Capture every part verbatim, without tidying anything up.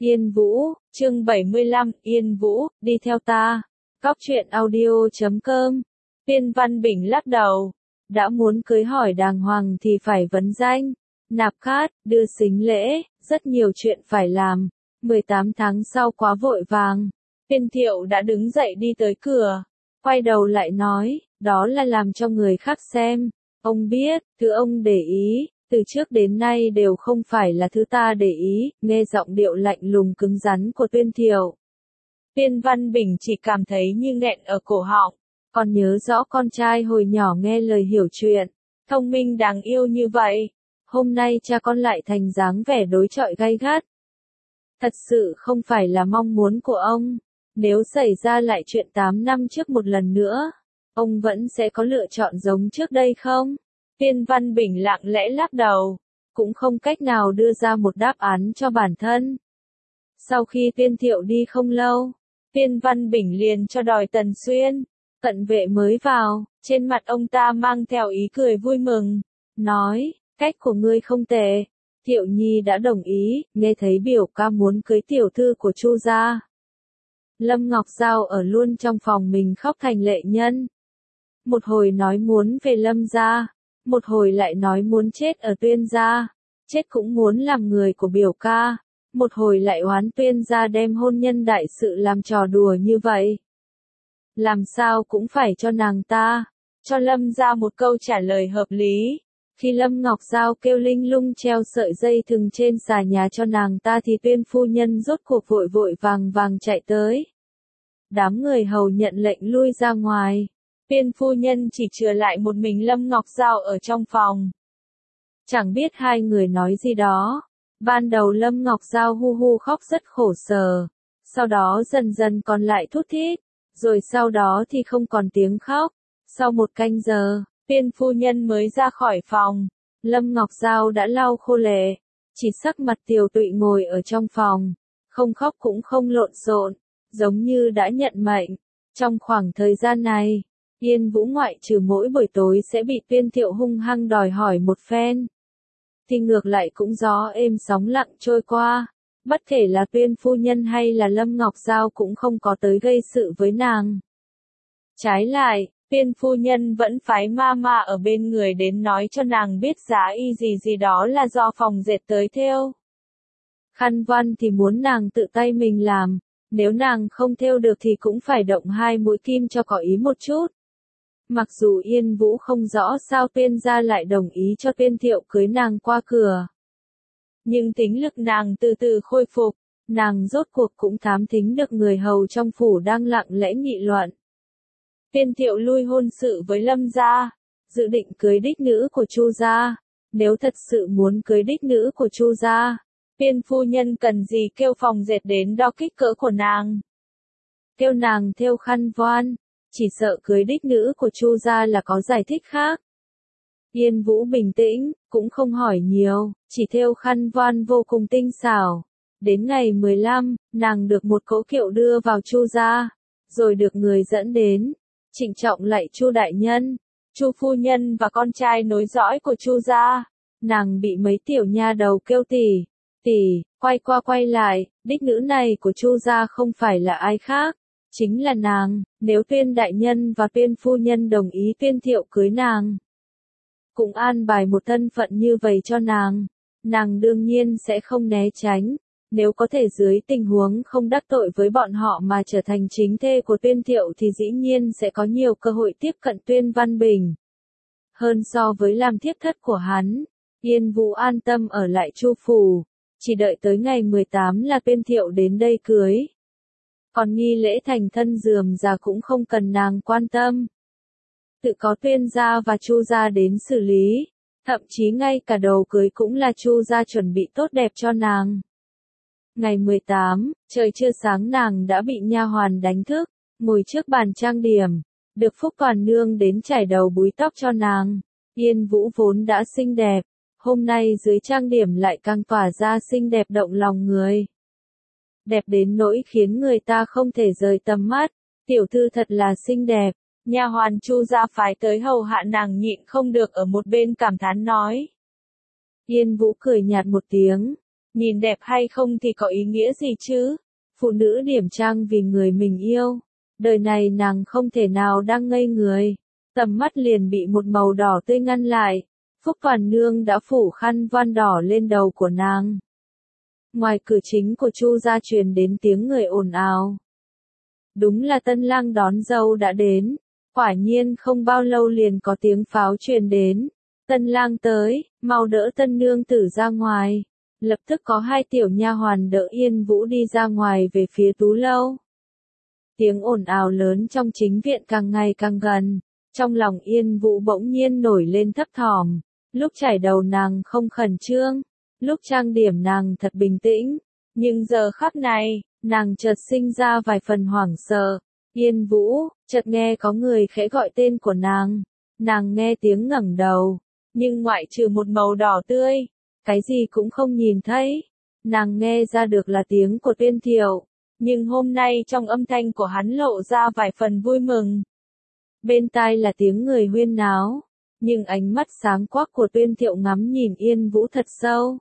Yên Vũ, chương bảy mươi lăm, Yên Vũ, đi theo ta. Cóc truyện audio chấm com. Tiên Văn Bình lắc đầu. Đã muốn cưới hỏi đàng hoàng thì phải vấn danh, nạp cát, đưa sính lễ, rất nhiều chuyện phải làm. mười tám tháng sau quá vội vàng. Tiên Thiệu đã đứng dậy đi tới cửa. Quay đầu lại nói, đó là làm cho người khác xem. Ông biết, thứ ông để ý, từ trước đến nay đều không phải là thứ ta để ý, nghe giọng điệu lạnh lùng cứng rắn của Tuyên Thiệu. Tiên Văn Bình chỉ cảm thấy như nghẹn ở cổ họng, còn nhớ rõ con trai hồi nhỏ nghe lời hiểu chuyện, thông minh đáng yêu như vậy. Hôm nay cha con lại thành dáng vẻ đối chọi gay gắt. Thật sự không phải là mong muốn của ông, nếu xảy ra lại chuyện tám năm trước một lần nữa, ông vẫn sẽ có lựa chọn giống trước đây không? Tiên Văn Bình lặng lẽ lắc đầu, cũng không cách nào đưa ra một đáp án cho bản thân. Sau khi Tiên Thiệu đi không lâu, Tiên Văn Bình liền cho đòi Tần Xuyên. Cận vệ mới vào, trên mặt ông ta mang theo ý cười vui mừng, nói, cách của ngươi không tệ. Thiệu Nhi đã đồng ý, nghe thấy biểu ca muốn cưới tiểu thư của Chu gia. Lâm Ngọc Giao ở luôn trong phòng mình khóc thành lệ nhân. Một hồi nói muốn về Lâm gia, một hồi lại nói muốn chết ở Tuyên gia, chết cũng muốn làm người của biểu ca, một hồi lại oán Tuyên gia đem hôn nhân đại sự làm trò đùa như vậy. Làm sao cũng phải cho nàng ta, cho Lâm gia một câu trả lời hợp lý. Khi Lâm Ngọc Giao kêu linh lung treo sợi dây thừng trên xà nhà cho nàng ta thì Tuyên phu nhân rốt cuộc vội vội vàng vàng chạy tới. Đám người hầu nhận lệnh lui ra ngoài. Tuyên phu nhân chỉ chừa lại một mình Lâm Ngọc Giao ở trong phòng. Chẳng biết hai người nói gì đó. Ban đầu Lâm Ngọc Giao hu hu khóc rất khổ sở. Sau đó dần dần còn lại thút thít. Rồi sau đó thì không còn tiếng khóc. Sau một canh giờ, Tuyên phu nhân mới ra khỏi phòng. Lâm Ngọc Giao đã lau khô lệ. Chỉ sắc mặt tiều tụy ngồi ở trong phòng. Không khóc cũng không lộn xộn, giống như đã nhận mệnh. Trong khoảng thời gian này, Yên Vũ ngoại trừ mỗi buổi tối sẽ bị Tuyên Thiệu hung hăng đòi hỏi một phen, thì ngược lại cũng gió êm sóng lặng trôi qua. Bất kể là Tuyên phu nhân hay là Lâm Ngọc Giao cũng không có tới gây sự với nàng. Trái lại, Tuyên phu nhân vẫn phái ma ma ở bên người đến nói cho nàng biết giá y gì gì đó là do phòng dệt tới thêu. Khăn văn thì muốn nàng tự tay mình làm, nếu nàng không thêu được thì cũng phải động hai mũi kim cho có ý một chút. Mặc dù Yên Vũ không rõ sao Tuyên gia lại đồng ý cho Tuyên Thiệu cưới nàng qua cửa, nhưng tính lực nàng từ từ khôi phục, nàng rốt cuộc cũng thám thính được người hầu trong phủ đang lặng lẽ nghị luận. Tuyên Thiệu lui hôn sự với Lâm gia, dự định cưới đích nữ của Chu gia. Nếu thật sự muốn cưới đích nữ của Chu gia, Tuyên phu nhân cần gì kêu phòng dệt đến đo kích cỡ của nàng. Kêu nàng thêu khăn voan, chỉ sợ cưới đích nữ của Chu gia là có giải thích khác. Yên Vũ bình tĩnh, cũng không hỏi nhiều, chỉ thêu khăn voan vô cùng tinh xảo. Đến ngày mười lăm, nàng được một cỗ kiệu đưa vào Chu gia, rồi được người dẫn đến, trịnh trọng lạy Chu đại nhân, Chu phu nhân và con trai nối dõi của Chu gia. Nàng bị mấy tiểu nha đầu kêu tỷ, tỷ, quay qua quay lại, đích nữ này của Chu gia không phải là ai khác, chính là nàng. Nếu Tuyên đại nhân và Tuyên phu nhân đồng ý Tuyên Thiệu cưới nàng, cũng an bài một thân phận như vậy cho nàng, nàng đương nhiên sẽ không né tránh. Nếu có thể dưới tình huống không đắc tội với bọn họ mà trở thành chính thê của Tuyên Thiệu thì dĩ nhiên sẽ có nhiều cơ hội tiếp cận Tuyên Văn Bình. Hơn so với làm thiếp thất của hắn, Yên Vũ an tâm ở lại Chu phủ, chỉ đợi tới ngày mười tám là Tuyên Thiệu đến đây cưới. Còn nghi lễ thành thân rườm rà cũng không cần nàng quan tâm. Tự có Tuyên gia và Chu gia đến xử lý, thậm chí ngay cả đầu cưới cũng là Chu gia chuẩn bị tốt đẹp cho nàng. Ngày mười tám, trời chưa sáng nàng đã bị nha hoàn đánh thức, ngồi trước bàn trang điểm, được Phúc Toàn nương đến chải đầu búi tóc cho nàng. Yên Vũ vốn đã xinh đẹp, hôm nay dưới trang điểm lại càng tỏa ra xinh đẹp động lòng người. Đẹp đến nỗi khiến người ta không thể rời tầm mắt, tiểu thư thật là xinh đẹp. Nha hoàn Chu gia phái tới hầu hạ nàng nhịn không được ở một bên cảm thán nói. Yên Vũ cười nhạt một tiếng, Nhìn đẹp hay không thì có ý nghĩa gì chứ? Phụ nữ điểm trang vì người mình yêu. Đời này nàng không thể nào đang ngây người. Tầm mắt liền bị một màu đỏ tươi ngăn lại. Phúc Toàn Nương đã phủ khăn voan đỏ lên đầu của nàng. Ngoài cửa chính của Chu gia truyền đến tiếng người ồn ào. Đúng là tân lang đón dâu đã đến. Quả nhiên không bao lâu liền có tiếng pháo truyền đến. Tân lang tới, mau đỡ tân nương tử ra ngoài. Lập tức có hai tiểu nha hoàn đỡ Yên Vũ đi ra ngoài về phía tú lâu. Tiếng ồn ào lớn trong chính viện càng ngày càng gần. Trong lòng Yên Vũ bỗng nhiên nổi lên thấp thỏm. Lúc chải đầu nàng không khẩn trương. Lúc trang điểm nàng thật bình tĩnh. Nhưng giờ khắc này, nàng chợt sinh ra vài phần hoảng sợ. Yên Vũ, chợt nghe có người khẽ gọi tên của nàng. Nàng nghe tiếng ngẩng đầu. Nhưng ngoại trừ một màu đỏ tươi, cái gì cũng không nhìn thấy. Nàng nghe ra được là tiếng của Tuyên Thiệu. Nhưng hôm nay trong âm thanh của hắn lộ ra vài phần vui mừng. Bên tai là tiếng người huyên náo. Nhưng ánh mắt sáng quắc của Tuyên Thiệu ngắm nhìn Yên Vũ thật sâu.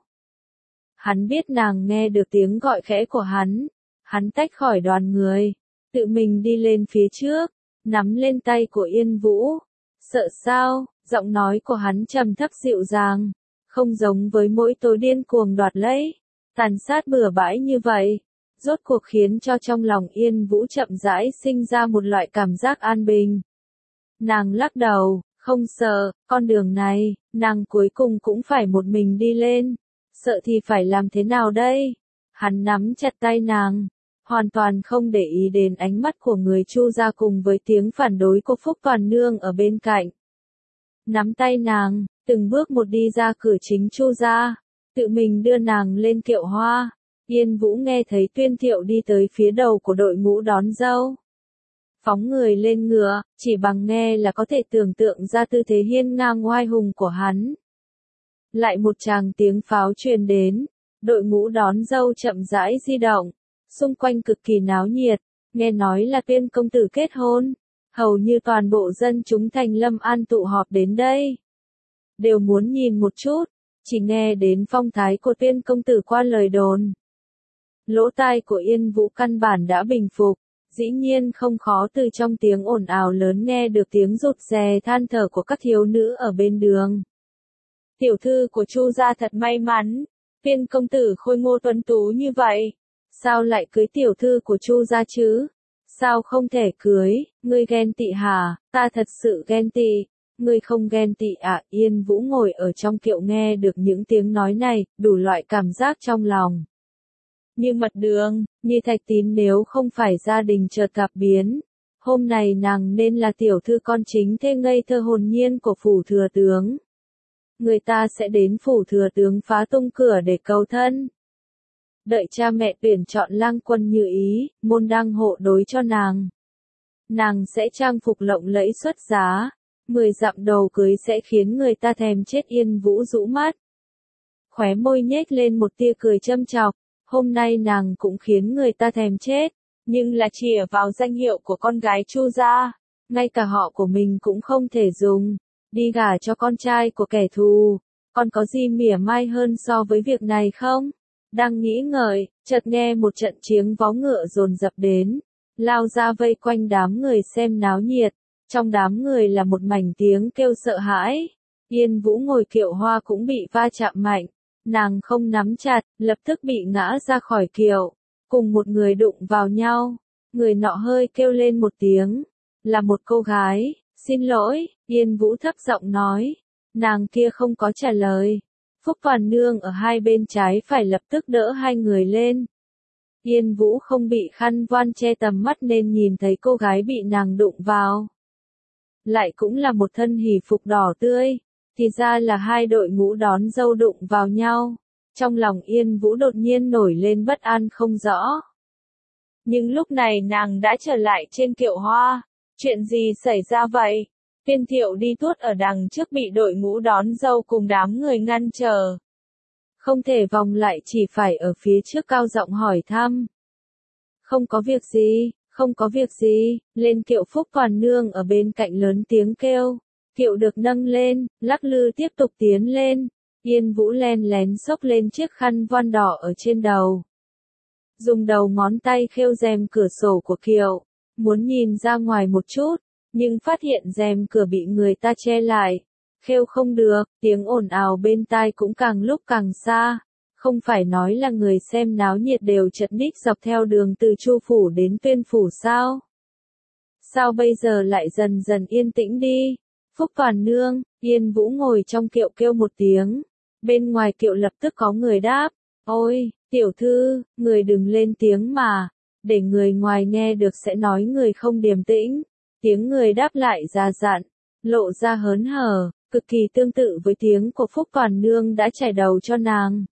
Hắn biết nàng nghe được tiếng gọi khẽ của hắn. Hắn tách khỏi đoàn người. Tự mình đi lên phía trước. Nắm lên tay của Yên Vũ. Sợ sao? Giọng nói của hắn trầm thấp dịu dàng. Không giống với mỗi tối điên cuồng đoạt lấy. Tàn sát bừa bãi như vậy. Rốt cuộc khiến cho trong lòng Yên Vũ chậm rãi sinh ra một loại cảm giác an bình. Nàng lắc đầu, không sợ, con đường này, nàng cuối cùng cũng phải một mình đi lên. Sợ thì phải làm thế nào đây? Hắn nắm chặt tay nàng, hoàn toàn không để ý đến ánh mắt của người Chu gia cùng với tiếng phản đối của Phúc Toàn Nương ở bên cạnh. Nắm tay nàng, từng bước một đi ra cửa chính Chu gia, tự mình đưa nàng lên kiệu hoa. Yên Vũ nghe thấy Tuyên Thiệu đi tới phía đầu của đội ngũ đón dâu. Phóng người lên ngựa, chỉ bằng nghe là có thể tưởng tượng ra tư thế hiên ngang oai hùng của hắn. Lại một tràng tiếng pháo truyền đến, đội ngũ đón dâu chậm rãi di động, xung quanh cực kỳ náo nhiệt, nghe nói là Tuyên công tử kết hôn, hầu như toàn bộ dân chúng thành Lâm An tụ họp đến đây. Đều muốn nhìn một chút, chỉ nghe đến phong thái của Tuyên công tử qua lời đồn. Lỗ tai của Yên Vũ căn bản đã bình phục, dĩ nhiên không khó từ trong tiếng ồn ào lớn nghe được tiếng rụt rè than thở của các thiếu nữ ở bên đường. Tiểu thư của Chu gia thật may mắn, Tuyên công tử khôi ngô tuấn tú như vậy, sao lại cưới tiểu thư của Chu gia chứ? Sao không thể cưới, ngươi ghen tị hả? Ta thật sự ghen tị. Ngươi không ghen tị à? Yên Vũ ngồi ở trong kiệu nghe được những tiếng nói này, đủ loại cảm giác trong lòng. Như mật đường, như Thạch Tín nếu không phải gia đình chợt gặp biến. Hôm này nàng nên là tiểu thư con chính thê ngây thơ hồn nhiên của phủ thừa tướng. Người ta sẽ đến phủ thừa tướng phá tung cửa để cầu thân. Đợi cha mẹ tuyển chọn lang quân như ý, môn đăng hộ đối cho nàng. Nàng sẽ trang phục lộng lẫy xuất giá. Mười dặm đầu cưới sẽ khiến người ta thèm chết. Yên Vũ rũ mắt. Khóe môi nhếch lên một tia cười châm chọc. Hôm nay nàng cũng khiến người ta thèm chết, nhưng là chìa vào danh hiệu của con gái Chu gia, ngay cả họ của mình cũng không thể dùng, đi gả cho con trai của kẻ thù, còn có gì mỉa mai hơn so với việc này không? Đang nghĩ ngợi, chợt nghe một trận chiếng vó ngựa dồn dập đến, lao ra vây quanh đám người xem náo nhiệt, trong đám người là một mảnh tiếng kêu sợ hãi. Yên Vũ ngồi kiệu hoa cũng bị va chạm mạnh. Nàng không nắm chặt, lập tức bị ngã ra khỏi kiệu, cùng một người đụng vào nhau. Người nọ hơi kêu lên một tiếng, là một cô gái, xin lỗi, Yên Vũ thấp giọng nói. Nàng kia không có trả lời. Phúc Toàn Nương ở hai bên trái phải lập tức đỡ hai người lên. Yên Vũ không bị khăn voan che tầm mắt nên nhìn thấy cô gái bị nàng đụng vào. Lại cũng là một thân hỉ phục đỏ tươi. Thì ra là hai đội ngũ đón dâu đụng vào nhau. Trong lòng Yên Vũ đột nhiên nổi lên bất an không rõ. Nhưng lúc này nàng đã trở lại trên kiệu hoa. Chuyện gì xảy ra vậy? Tuyên Thiệu đi tuốt ở đằng trước bị đội ngũ đón dâu cùng đám người ngăn trở. Không thể vòng lại chỉ phải ở phía trước cao giọng hỏi thăm. Không có việc gì, không có việc gì, lên kiệu. Phúc Toàn Nương ở bên cạnh lớn tiếng kêu. Kiệu được nâng lên, lắc lư tiếp tục tiến lên. Yên Vũ len lén xốc lên chiếc khăn voan đỏ ở trên đầu. Dùng đầu ngón tay khêu rèm cửa sổ của Kiệu, muốn nhìn ra ngoài một chút, nhưng phát hiện rèm cửa bị người ta che lại. Khêu không được, tiếng ồn ào bên tai cũng càng lúc càng xa. Không phải nói là người xem náo nhiệt đều chật ních dọc theo đường từ Chu Phủ đến Tuyên Phủ sao? Sao bây giờ lại dần dần yên tĩnh đi? Phúc Toàn Nương, Yên Vũ ngồi trong kiệu kêu một tiếng. Bên ngoài kiệu lập tức có người đáp. Ôi, tiểu thư, người đừng lên tiếng mà. Để người ngoài nghe được sẽ nói người không điềm tĩnh. Tiếng người đáp lại già dặn, lộ ra hớn hở, cực kỳ tương tự với tiếng của Phúc Toàn Nương đã chải đầu cho nàng.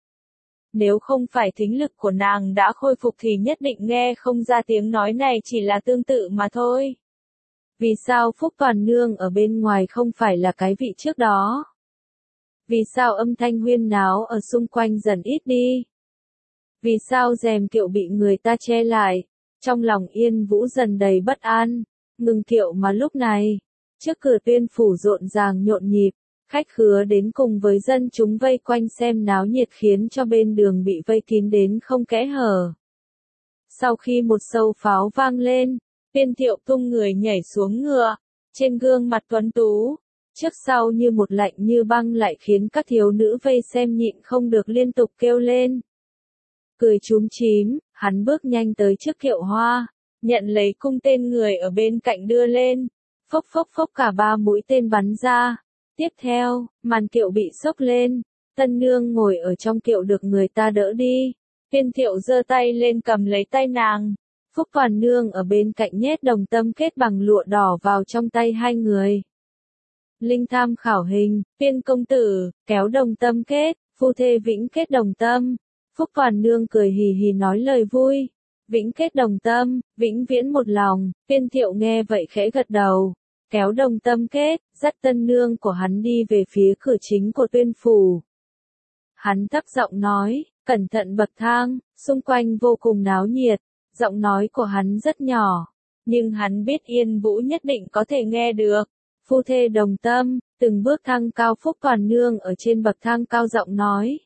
Nếu không phải thính lực của nàng đã khôi phục thì nhất định nghe không ra tiếng nói này chỉ là tương tự mà thôi. Vì sao Phúc Toàn Nương ở bên ngoài không phải là cái vị trước đó? Vì sao âm thanh huyên náo ở xung quanh dần ít đi? Vì sao rèm kiệu bị người ta che lại? Trong lòng Yên Vũ dần đầy bất an, ngừng kiệu mà lúc này, trước cửa Tuyên Phủ rộn ràng nhộn nhịp, khách khứa đến cùng với dân chúng vây quanh xem náo nhiệt khiến cho bên đường bị vây kín đến không kẽ hở. Sau khi một sâu pháo vang lên, Viên Thiệu tung người nhảy xuống ngựa, trên gương mặt tuấn tú, trước sau như một lạnh như băng lại khiến các thiếu nữ vây xem nhịn không được liên tục kêu lên. Cười chúm chím, hắn bước nhanh tới trước kiệu hoa, nhận lấy cung tên người ở bên cạnh đưa lên, phốc phốc phốc cả ba mũi tên bắn ra. Tiếp theo, màn kiệu bị xốc lên, tân nương ngồi ở trong kiệu được người ta đỡ đi. Viên Thiệu giơ tay lên cầm lấy tay nàng. Phúc Toàn Nương ở bên cạnh nhét đồng tâm kết bằng lụa đỏ vào trong tay hai người. Linh tham khảo hình, Viên công tử, kéo đồng tâm kết, phu thê vĩnh kết đồng tâm. Phúc Toàn Nương cười hì hì nói lời vui. Vĩnh kết đồng tâm, vĩnh viễn một lòng. Viên Thiệu nghe vậy khẽ gật đầu. Kéo đồng tâm kết, dắt tân nương của hắn đi về phía cửa chính của Tuyên Phủ. Hắn thấp giọng nói, cẩn thận bậc thang, xung quanh vô cùng náo nhiệt, giọng nói của hắn rất nhỏ, nhưng hắn biết Yên Vũ nhất định có thể nghe được. Phu thê đồng tâm, từng bước thang cao. Phúc Toàn Nương ở trên bậc thang cao giọng nói.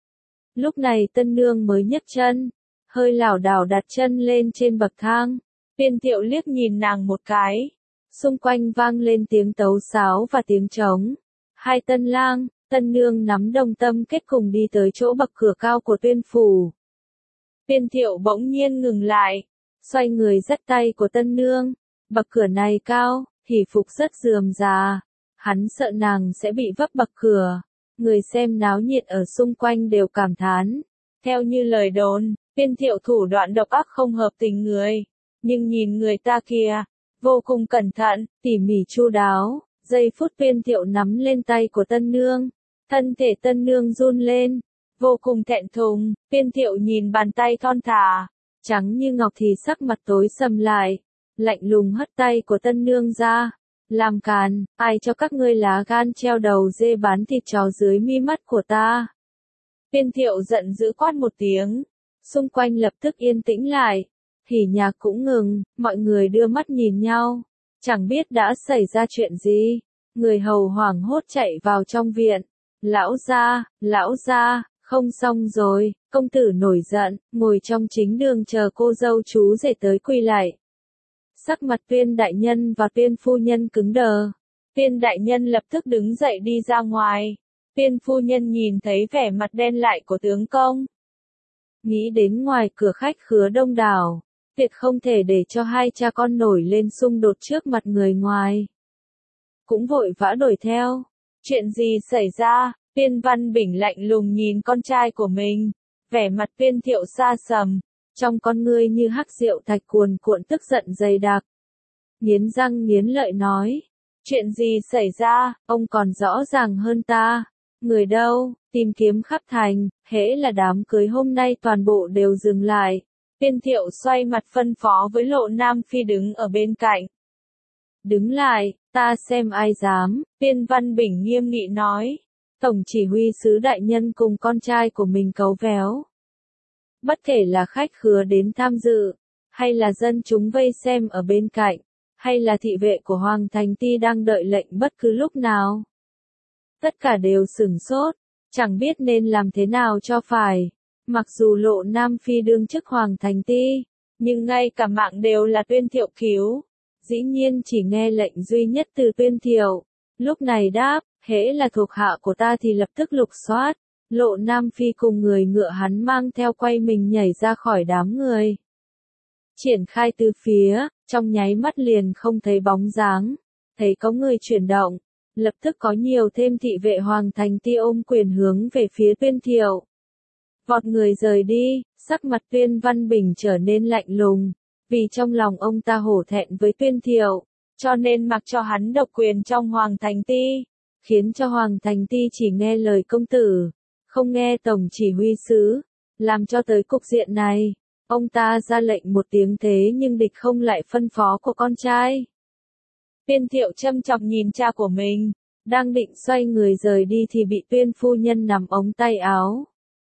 Lúc này tân nương mới nhấc chân, hơi lảo đảo đặt chân lên trên bậc thang. Viên Thiệu liếc nhìn nàng một cái. Xung quanh vang lên tiếng tấu sáo và tiếng trống. Hai tân lang, tân nương nắm đồng tâm kết cùng đi tới chỗ bậc cửa cao của Tuyên Phủ. Viên Thiệu bỗng nhiên ngừng lại, xoay người dắt tay của tân nương. Bậc cửa này cao, hỷ phục rất rườm rà. Hắn sợ nàng sẽ bị vấp bậc cửa. Người xem náo nhiệt ở xung quanh đều cảm thán. Theo như lời đồn, Viên Thiệu thủ đoạn độc ác không hợp tình người. Nhưng nhìn người ta kìa, vô cùng cẩn thận, tỉ mỉ chu đáo. Giây phút Viên Thiệu nắm lên tay của tân nương, thân thể tân nương run lên, vô cùng thẹn thùng. Viên Thiệu nhìn bàn tay thon thả, trắng như ngọc thì sắc mặt tối sầm lại, lạnh lùng hất tay của tân nương ra. Làm càn, ai cho các ngươi lá gan treo đầu dê bán thịt chó dưới mi mắt của ta? Viên Thiệu giận dữ quát một tiếng, xung quanh lập tức yên tĩnh lại. Hỉ nhạc cũng ngừng, mọi người đưa mắt nhìn nhau, chẳng biết đã xảy ra chuyện gì. Người hầu hoảng hốt chạy vào trong viện. Lão gia, lão gia, không xong rồi. Công tử nổi giận, ngồi trong chính đường chờ cô dâu chú rể tới quỳ lại. Sắc mặt Viên đại nhân và Viên phu nhân cứng đờ. Viên đại nhân lập tức đứng dậy đi ra ngoài. Viên phu nhân nhìn thấy vẻ mặt đen lại của tướng công, nghĩ đến ngoài cửa khách khứa đông đảo, tuyệt không thể để cho hai cha con nổi lên xung đột trước mặt người ngoài. Cũng vội vã đuổi theo. Chuyện gì xảy ra? Viên Văn Bình lạnh lùng nhìn con trai của mình. Vẻ mặt Viên Thiệu xa sầm, trong con ngươi như hắc rượu thạch cuồn cuộn tức giận dày đặc. Nghiến răng nghiến lợi nói. Chuyện gì xảy ra, ông còn rõ ràng hơn ta. Người đâu, tìm kiếm khắp thành, hễ là đám cưới hôm nay toàn bộ đều dừng lại. Viên Thiệu xoay mặt phân phó với Lộ Nam Phi đứng ở bên cạnh. Đứng lại, ta xem ai dám. Viên Văn Bình nghiêm nghị nói. Tổng chỉ huy sứ đại nhân cùng con trai của mình cấu véo. Bất kể là khách khứa đến tham dự, hay là dân chúng vây xem ở bên cạnh, hay là thị vệ của Hoàng Thành Ti đang đợi lệnh bất cứ lúc nào. Tất cả đều sửng sốt, chẳng biết nên làm thế nào cho phải. Mặc dù Lộ Nam Phi đương chức Hoàng Thành Ti, nhưng ngay cả mạng đều là Tuyên Thiệu cứu. Dĩ nhiên chỉ nghe lệnh duy nhất từ Tuyên Thiệu. Lúc này đáp, hễ là thuộc hạ của ta thì lập tức lục soát. Lộ Nam Phi cùng người ngựa hắn mang theo quay mình nhảy ra khỏi đám người. Triển khai từ phía, trong nháy mắt liền không thấy bóng dáng. Thấy có người chuyển động, lập tức có nhiều thêm thị vệ Hoàng Thành Ti ôm quyền hướng về phía Tuyên Thiệu. Vọt người rời đi, sắc mặt Tuyên Văn Bình trở nên lạnh lùng, vì trong lòng ông ta hổ thẹn với Tuyên Thiệu, cho nên mặc cho hắn độc quyền trong Hoàng Thành Ti, khiến cho Hoàng Thành Ti chỉ nghe lời công tử, không nghe tổng chỉ huy sứ, làm cho tới cục diện này, ông ta ra lệnh một tiếng thế nhưng địch không lại phân phó của con trai. Tuyên Thiệu châm chọc nhìn cha của mình, đang định xoay người rời đi thì bị Tuyên phu nhân nắm ống tay áo.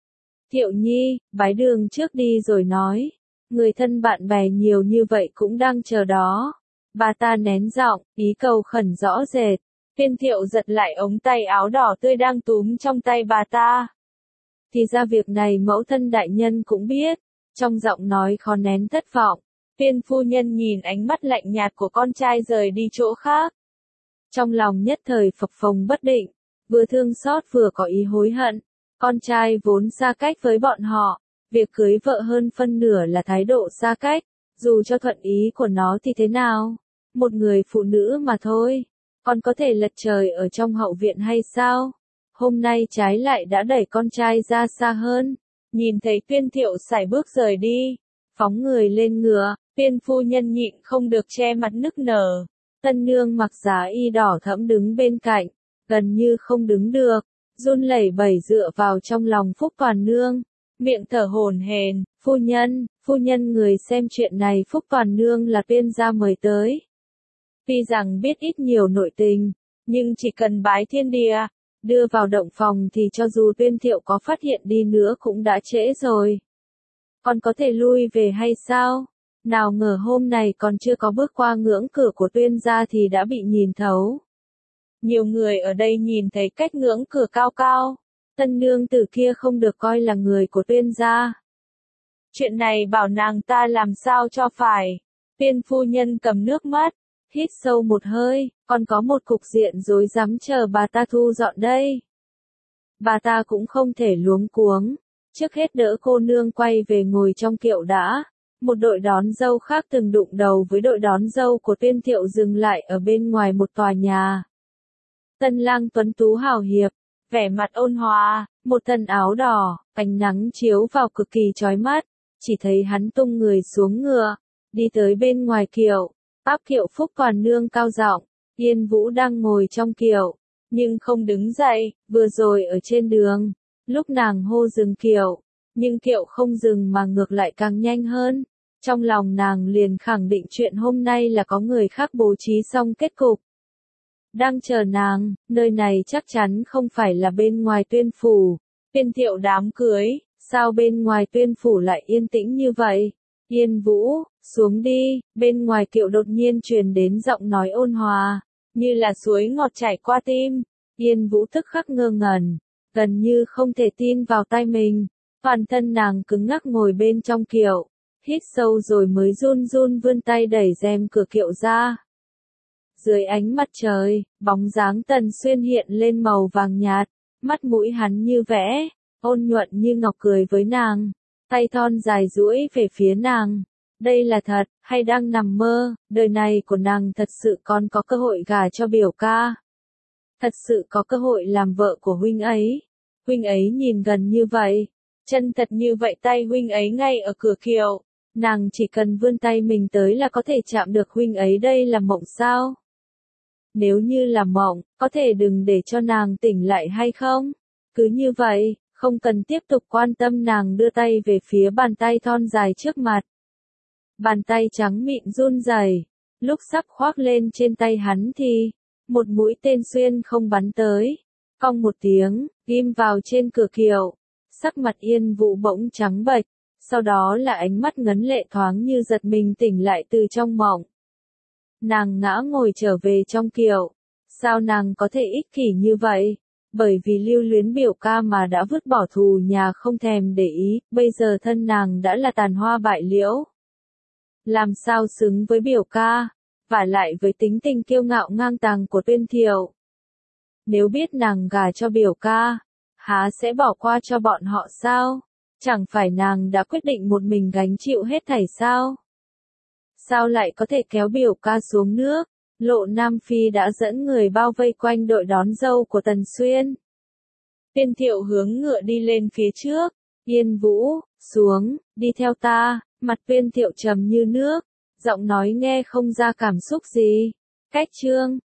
Thiệu Nhi, bái đường trước đi rồi nói, người thân bạn bè nhiều như vậy cũng đang chờ đó. Bà ta nén giọng, ý cầu khẩn rõ rệt. Tuyên Thiệu giật lại ống tay áo đỏ tươi đang túm trong tay bà ta. Thì ra việc này mẫu thân đại nhân cũng biết, trong giọng nói khó nén thất vọng. Tuyên phu nhân nhìn ánh mắt lạnh nhạt của con trai rời đi chỗ khác. Trong lòng nhất thời phập phồng bất định, vừa thương xót vừa có ý hối hận. Con trai vốn xa cách với bọn họ, việc cưới vợ hơn phân nửa là thái độ xa cách, dù cho thuận ý của nó thì thế nào, một người phụ nữ mà thôi, còn có thể lật trời ở trong hậu viện hay sao? Hôm nay trái lại đã đẩy con trai ra xa hơn, nhìn thấy Tuyên Thiệu sải bước rời đi, phóng người lên ngựa, Tuyên phu nhân nhịn không được che mặt nức nở. Tân nương mặc giá y đỏ thẫm đứng bên cạnh, gần như không đứng được, run lẩy bẩy dựa vào trong lòng Phúc Toàn nương, miệng thở hổn hển, phu nhân, phu nhân người xem chuyện này Phúc Toàn nương là Tuyên gia mời tới. Tuy rằng biết ít nhiều nội tình, nhưng chỉ cần bái thiên địa, đưa vào động phòng thì cho dù Tuyên Thiệu có phát hiện đi nữa cũng đã trễ rồi. Còn có thể lui về hay sao? Nào ngờ hôm này còn chưa có bước qua ngưỡng cửa của Tuyên gia thì đã bị nhìn thấu. Nhiều người ở đây nhìn thấy cách ngưỡng cửa cao cao, tân nương tử kia không được coi là người của Tuyên gia. Chuyện này bảo nàng ta làm sao cho phải. Tuyên phu nhân cầm nước mắt, hít sâu một hơi, còn có một cục diện rối rắm chờ bà ta thu dọn đây. Bà ta cũng không thể luống cuống, trước hết đỡ cô nương quay về ngồi trong kiệu đã. Một đội đón dâu khác từng đụng đầu với đội đón dâu của Tuyên Thiệu dừng lại ở bên ngoài một tòa nhà. Tân lang tuấn tú hào hiệp, vẻ mặt ôn hòa, một thân áo đỏ, ánh nắng chiếu vào cực kỳ chói mắt, chỉ thấy hắn tung người xuống ngựa, đi tới bên ngoài kiệu, áp kiệu Phúc Toàn nương cao giọng, Yên Vũ đang ngồi trong kiệu, nhưng không đứng dậy, vừa rồi ở trên đường, lúc nàng hô dừng kiệu, nhưng kiệu không dừng mà ngược lại càng nhanh hơn, trong lòng nàng liền khẳng định chuyện hôm nay là có người khác bố trí xong kết cục. Đang chờ nàng, nơi này chắc chắn không phải là bên ngoài Tuyên phủ. Tuyên Thiệu đám cưới, sao bên ngoài Tuyên phủ lại yên tĩnh như vậy? Yên Vũ, xuống đi, bên ngoài kiệu đột nhiên truyền đến giọng nói ôn hòa, như là suối ngọt chảy qua tim. Yên Vũ tức khắc ngơ ngẩn, gần như không thể tin vào tai mình. Toàn thân nàng cứng ngắc ngồi bên trong kiệu, hít sâu rồi mới run run vươn tay đẩy rèm cửa kiệu ra. Dưới ánh mặt trời, bóng dáng Tần Xuyên hiện lên màu vàng nhạt, mắt mũi hắn như vẽ, ôn nhuận như ngọc cười với nàng, tay thon dài duỗi về phía nàng. Đây là thật, hay đang nằm mơ, đời này của nàng thật sự còn có cơ hội gả cho biểu ca. Thật sự có cơ hội làm vợ của huynh ấy. Huynh ấy nhìn gần như vậy, chân thật như vậy, tay huynh ấy ngay ở cửa kiệu. Nàng chỉ cần vươn tay mình tới là có thể chạm được huynh ấy, đây là mộng sao? Nếu như là mộng, có thể đừng để cho nàng tỉnh lại hay không? Cứ như vậy, không cần tiếp tục quan tâm, nàng đưa tay về phía bàn tay thon dài trước mặt. Bàn tay trắng mịn run rẩy, lúc sắp khoác lên trên tay hắn thì, một mũi tên xuyên không bắn tới, cong một tiếng, ghim vào trên cửa kiệu. Sắc mặt Yên Vũ bỗng trắng bệch, sau đó là ánh mắt ngấn lệ thoáng như giật mình tỉnh lại từ trong mộng. Nàng ngã ngồi trở về trong kiệu. Sao nàng có thể ích kỷ như vậy? bởi vì lưu luyến biểu ca mà đã vứt bỏ thù nhà không thèm để ý, bây giờ thân nàng đã là tàn hoa bại liễu. Làm sao xứng với biểu ca, vả lại với tính tình kiêu ngạo ngang tàng của Tuyên Thiệu. Nếu biết nàng gả cho biểu ca, há sẽ bỏ qua cho bọn họ sao? Chẳng phải nàng đã quyết định một mình gánh chịu hết thảy sao? Sao lại có thể kéo biểu ca xuống nước? Lộ Nam Phi đã dẫn người bao vây quanh đội đón dâu của Tần Xuyên. Tuyên Thiệu hướng ngựa đi lên phía trước. Yên Vũ, xuống, đi theo ta. Mặt Tuyên Thiệu trầm như nước, giọng nói nghe không ra cảm xúc gì. Cách chương